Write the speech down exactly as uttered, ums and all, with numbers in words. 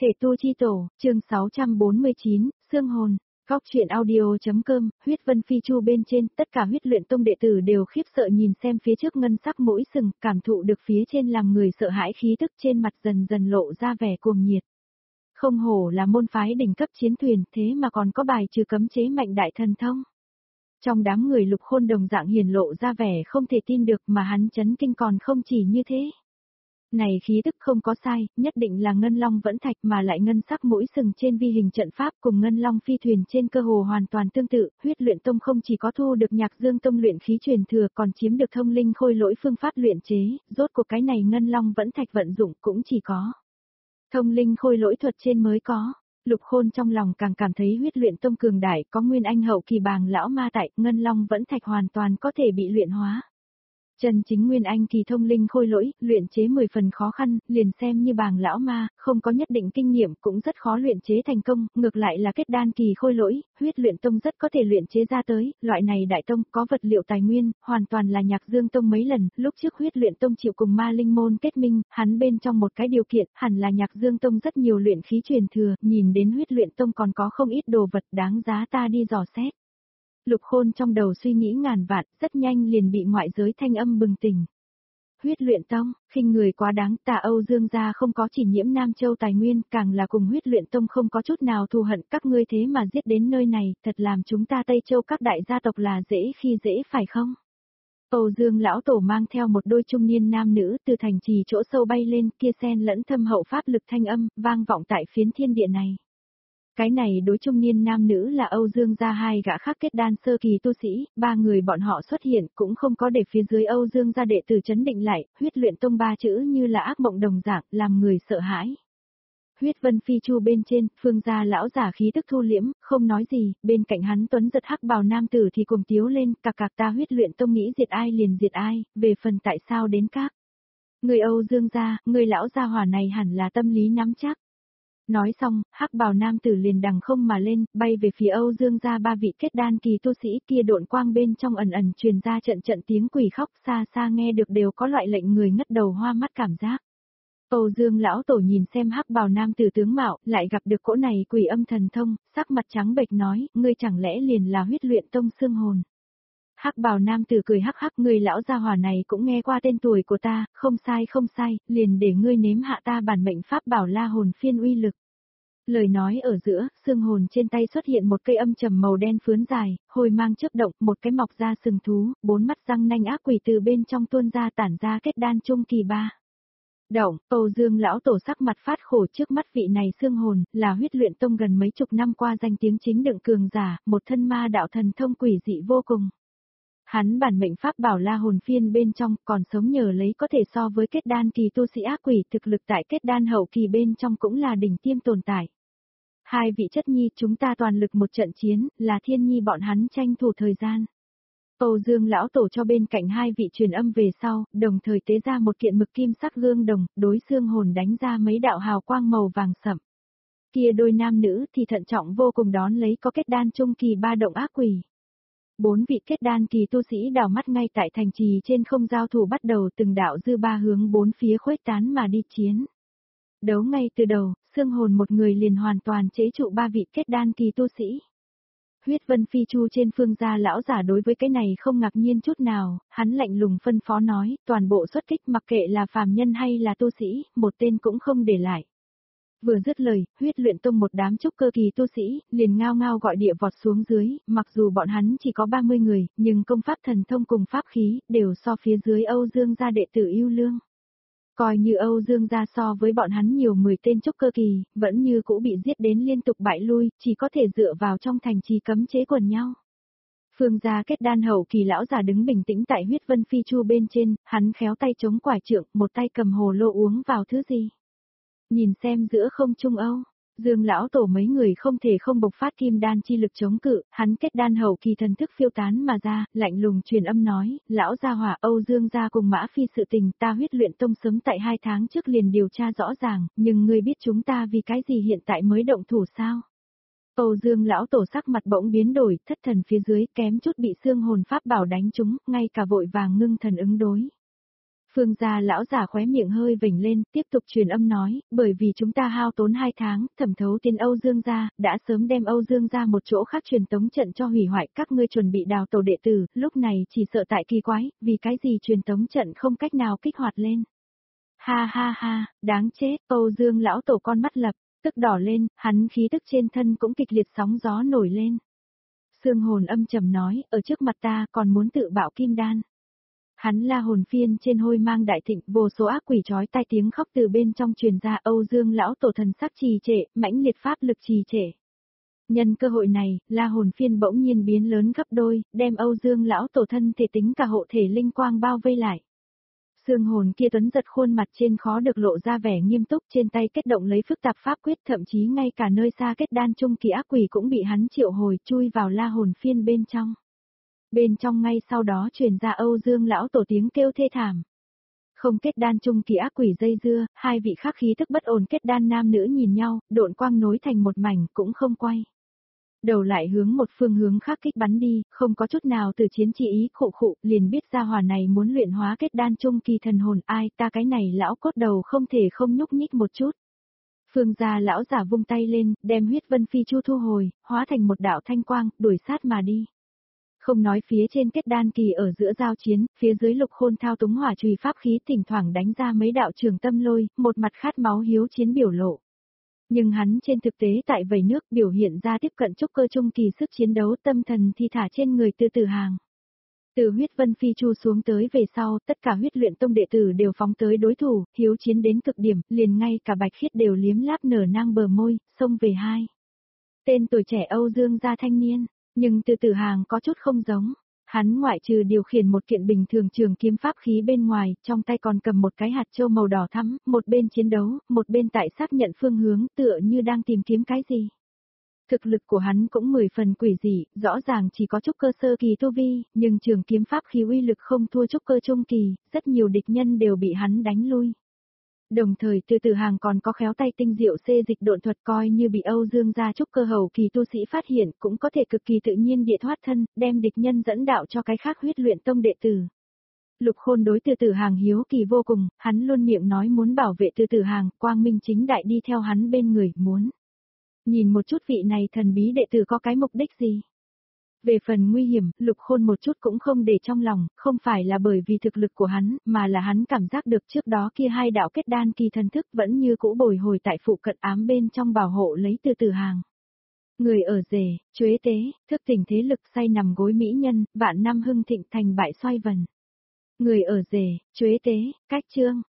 Thể tu chi tổ, chương sáu trăm bốn mươi chín, xương hồn. Góc truyện audio.com, huyết vân phi chu bên trên, tất cả huyết luyện tông đệ tử đều khiếp sợ nhìn xem phía trước ngân sắc mũi sừng, cảm thụ được phía trên làm người sợ hãi khí tức trên mặt dần dần lộ ra vẻ cuồng nhiệt. Không hổ là môn phái đỉnh cấp chiến thuyền, thế mà còn có bài trừ cấm chế mạnh đại thần thông. Trong đám người Lục Khôn đồng dạng hiển lộ ra vẻ không thể tin được mà hắn chấn kinh còn không chỉ như thế. Này khí tức không có sai, nhất định là ngân long vẫn thạch mà lại ngân sắc mũi sừng trên vi hình trận pháp cùng ngân long phi thuyền trên cơ hồ hoàn toàn tương tự, huyết luyện tông không chỉ có thu được Nhạc Dương tông luyện khí truyền thừa còn chiếm được thông linh khôi lỗi phương pháp luyện chế, rốt cuộc cái này ngân long vẫn thạch vận dụng cũng chỉ có thông linh khôi lỗi thuật trên mới có. Lục Khôn trong lòng càng cảm thấy huyết luyện tông cường đại, có nguyên anh hậu kỳ bàng lão ma tại, ngân long vẫn thạch hoàn toàn có thể bị luyện hóa. Chân chính nguyên anh kỳ thông linh khôi lỗi, luyện chế mười phần khó khăn, liền xem như bàng lão ma, không có nhất định kinh nghiệm cũng rất khó luyện chế thành công, ngược lại là kết đan kỳ khôi lỗi, huyết luyện tông rất có thể luyện chế ra tới, loại này đại tông có vật liệu tài nguyên, hoàn toàn là Nhạc Dương tông mấy lần, lúc trước huyết luyện tông chịu cùng ma linh môn kết minh, hắn bên trong một cái điều kiện, hẳn là Nhạc Dương tông rất nhiều luyện khí truyền thừa, nhìn đến huyết luyện tông còn có không ít đồ vật đáng giá ta đi dò xét. Lục Khôn trong đầu suy nghĩ ngàn vạn, rất nhanh liền bị ngoại giới thanh âm bừng tỉnh. Huyết luyện tông, khinh người quá đáng, ta Âu Dương gia không có chỉ nhiễm Nam Châu tài nguyên, càng là cùng huyết luyện tông không có chút nào thù hận các ngươi thế mà giết đến nơi này, thật làm chúng ta Tây Châu các đại gia tộc là dễ khi dễ phải không? Âu Dương lão tổ mang theo một đôi trung niên nam nữ từ thành trì chỗ sâu bay lên, kia xen lẫn thâm hậu pháp lực thanh âm, vang vọng tại phiến thiên địa này. Cái này đối trung niên nam nữ là Âu Dương gia hai gã khác kết đan sơ kỳ tu sĩ, ba người bọn họ xuất hiện cũng không có để phía dưới Âu Dương gia đệ tử chấn định lại, huyết luyện tông ba chữ như là ác mộng đồng dạng, làm người sợ hãi. Huyết vân phi chu bên trên, Phương gia lão giả khí tức thu liễm, không nói gì, bên cạnh hắn tuấn giật hắc bào nam tử thì cùng tiếu lên, cạc cạc ta huyết luyện tông nghĩ diệt ai liền diệt ai, về phần tại sao đến các. Người Âu Dương gia, người lão gia hỏa này hẳn là tâm lý nắm chắc. Nói xong, hắc bào nam tử liền đằng không mà lên, bay về phía Âu Dương gia ba vị kết đan kỳ tu sĩ kia độn quang bên trong ẩn ẩn truyền ra trận trận tiếng quỷ khóc xa xa nghe được đều có loại lệnh người ngất đầu hoa mắt cảm giác. Âu Dương lão tổ nhìn xem hắc bào nam tử tướng mạo, lại gặp được cỗ này quỷ âm thần thông, sắc mặt trắng bệch nói, ngươi chẳng lẽ liền là huyết luyện tông xương hồn. Hắc bào nam tử cười hắc hắc, người lão gia hỏa này cũng nghe qua tên tuổi của ta, không sai không sai, liền để ngươi nếm hạ ta bản mệnh pháp bảo la hồn phiên uy lực. Lời nói ở giữa, xương hồn trên tay xuất hiện một cây âm trầm màu đen phướn dài, hồi mang chớp động, một cái mọc ra sừng thú, bốn mắt răng nanh ác quỷ từ bên trong tuôn ra tản ra kết đan trung kỳ ba. Động, Âu Dương lão tổ sắc mặt phát khổ trước mắt vị này xương hồn, là huyết luyện tông gần mấy chục năm qua danh tiếng chính đựng cường giả, một thân ma đạo thần thông quỷ dị vô cùng. Hắn bản mệnh pháp bảo la hồn phiên bên trong còn sống nhờ lấy có thể so với kết đan kỳ tu sĩ ác quỷ thực lực tại kết đan hậu kỳ bên trong cũng là đỉnh tiêm tồn tại. Hai vị chất nhi chúng ta toàn lực một trận chiến, là thiên nhi bọn hắn tranh thủ thời gian. Âu Dương lão tổ cho bên cạnh hai vị truyền âm về sau, đồng thời tế ra một kiện mực kim sắc gương đồng, đối xương hồn đánh ra mấy đạo hào quang màu vàng sẫm. Kia đôi nam nữ thì thận trọng vô cùng đón lấy có kết đan trung kỳ ba động ác quỷ. Bốn vị kết đan kỳ tu sĩ đảo mắt ngay tại thành trì trên không giao thủ bắt đầu từng đạo dư ba hướng bốn phía khuếch tán mà đi chiến. Đấu ngay từ đầu, xương hồn một người liền hoàn toàn chế trụ ba vị kết đan kỳ tu sĩ. Huyết vân phi chu trên phương gia lão giả đối với cái này không ngạc nhiên chút nào, hắn lạnh lùng phân phó nói, toàn bộ xuất kích mặc kệ là phàm nhân hay là tu sĩ, một tên cũng không để lại. Vừa dứt lời, huyết luyện tông một đám trúc cơ kỳ tu sĩ, liền ngao ngao gọi địa vọt xuống dưới, mặc dù bọn hắn chỉ có ba mươi người, nhưng công pháp thần thông cùng pháp khí, đều so phía dưới Âu Dương gia đệ tử yêu lương. Coi như Âu Dương gia so với bọn hắn nhiều mười tên trúc cơ kỳ, vẫn như cũ bị giết đến liên tục bại lui, chỉ có thể dựa vào trong thành trì cấm chế quần nhau. Phương gia kết đan hậu kỳ lão già đứng bình tĩnh tại huyết vân phi chu bên trên, hắn khéo tay chống quải trượng, một tay cầm hồ lô uống vào thứ gì. Nhìn xem giữa không trung Âu, Dương lão tổ mấy người không thể không bộc phát kim đan chi lực chống cự, hắn kết đan hậu kỳ thần thức phiêu tán mà ra, lạnh lùng truyền âm nói, lão gia hỏa Âu Dương gia cùng Mã Phi sự tình ta huyết luyện tông sớm tại hai tháng trước liền điều tra rõ ràng, nhưng ngươi biết chúng ta vì cái gì hiện tại mới động thủ sao? Âu Dương lão tổ sắc mặt bỗng biến đổi, thất thần phía dưới kém chút bị xương hồn pháp bảo đánh trúng, ngay cả vội vàng ngưng thần ứng đối. Phương gia lão giả khóe miệng hơi vểnh lên, tiếp tục truyền âm nói, bởi vì chúng ta hao tốn hai tháng, thẩm thấu tiến Âu Dương gia, đã sớm đem Âu Dương gia một chỗ khác truyền tống trận cho hủy hoại, các ngươi chuẩn bị đào tổ đệ tử, lúc này chỉ sợ tại kỳ quái, vì cái gì truyền tống trận không cách nào kích hoạt lên. Ha ha ha, đáng chết, Âu Dương lão tổ con mắt lập, tức đỏ lên, hắn khí tức trên thân cũng kịch liệt sóng gió nổi lên. Sương hồn âm trầm nói, ở trước mặt ta còn muốn tự bạo kim đan. Hắn la hồn phiên trên hôi mang đại thịnh, vô số ác quỷ trói tai tiếng khóc từ bên trong truyền ra. Âu Dương lão tổ thần sắc trì trệ, mãnh liệt pháp lực trì trệ. Nhân cơ hội này, la hồn phiên bỗng nhiên biến lớn gấp đôi, đem Âu Dương lão tổ thân thể tính cả hộ thể linh quang bao vây lại. Sương hồn kia tuấn giật khuôn mặt trên khó được lộ ra vẻ nghiêm túc, trên tay kết động lấy phức tạp pháp quyết, thậm chí ngay cả nơi xa kết đan trung kỳ ác quỷ cũng bị hắn triệu hồi chui vào la hồn phiên bên trong. Bên trong ngay sau đó truyền ra Âu Dương lão tổ tiếng kêu thê thảm. Không kết đan trung kỳ ác quỷ dây dưa, hai vị khắc khí tức bất ổn kết đan nam nữ nhìn nhau, độn quang nối thành một mảnh cũng không quay. Đầu lại hướng một phương hướng khác kích bắn đi, không có chút nào từ chiến chỉ ý khụ khụ, liền biết ra hỏa này muốn luyện hóa kết đan trung kỳ thần hồn, ai ta cái này lão cốt đầu không thể không nhúc nhích một chút. Phương gia lão giả vung tay lên, đem huyết vân phi chu thu hồi, hóa thành một đạo thanh quang, đuổi sát mà đi. Không nói phía trên kết đan kỳ ở giữa giao chiến, phía dưới lục khôn thao túng hỏa chùy pháp khí thỉnh thoảng đánh ra mấy đạo trường tâm lôi, một mặt khát máu hiếu chiến biểu lộ. Nhưng hắn trên thực tế tại vẩy nước biểu hiện ra tiếp cận trúc cơ trung kỳ sức chiến đấu, tâm thần thi thả trên người Từ Tử Hàng. Từ huyết vân phi chu xuống tới về sau, tất cả huyết luyện tông đệ tử đều phóng tới đối thủ, hiếu chiến đến cực điểm, liền ngay cả Bạch Khiết đều liếm láp nở nang bờ môi, xông về hai. Tên tuổi trẻ Âu Dương gia thanh niên, nhưng Từ Tử Hàng có chút không giống. Hắn ngoại trừ điều khiển một kiện bình thường trường kiếm pháp khí bên ngoài, trong tay còn cầm một cái hạt châu màu đỏ thắm, một bên chiến đấu, một bên tại xác nhận phương hướng, tựa như đang tìm kiếm cái gì. Thực lực của hắn cũng mười phần quỷ dị, rõ ràng chỉ có trúc cơ sơ kỳ tu vi, nhưng trường kiếm pháp khí uy lực không thua trúc cơ trung kỳ, rất nhiều địch nhân đều bị hắn đánh lui. Đồng thời Từ Tử Hàng còn có khéo tay tinh diệu xê dịch độn thuật, coi như bị Âu Dương gia trúc cơ hậu kỳ tu sĩ phát hiện cũng có thể cực kỳ tự nhiên địa thoát thân, đem địch nhân dẫn đạo cho cái khác huyết luyện tông đệ tử. Lục Khôn đối Từ Tử Hàng hiếu kỳ vô cùng, hắn luôn miệng nói muốn bảo vệ Từ Tử Hàng, quang minh chính đại đi theo hắn bên người, muốn nhìn một chút vị này thần bí đệ tử có cái mục đích gì. Về phần nguy hiểm, Lục Khôn một chút cũng không để trong lòng, không phải là bởi vì thực lực của hắn, mà là hắn cảm giác được trước đó kia hai đạo kết đan kỳ thần thức vẫn như cũ bồi hồi tại phụ cận ám bên trong bảo hộ lấy Từ Tử Hàng. Người ở rể, chuế tế, thức tỉnh thế lực say nằm gối mỹ nhân, vạn năm hưng thịnh thành bại xoay vần. Người ở rể, chuế tế, cách chương.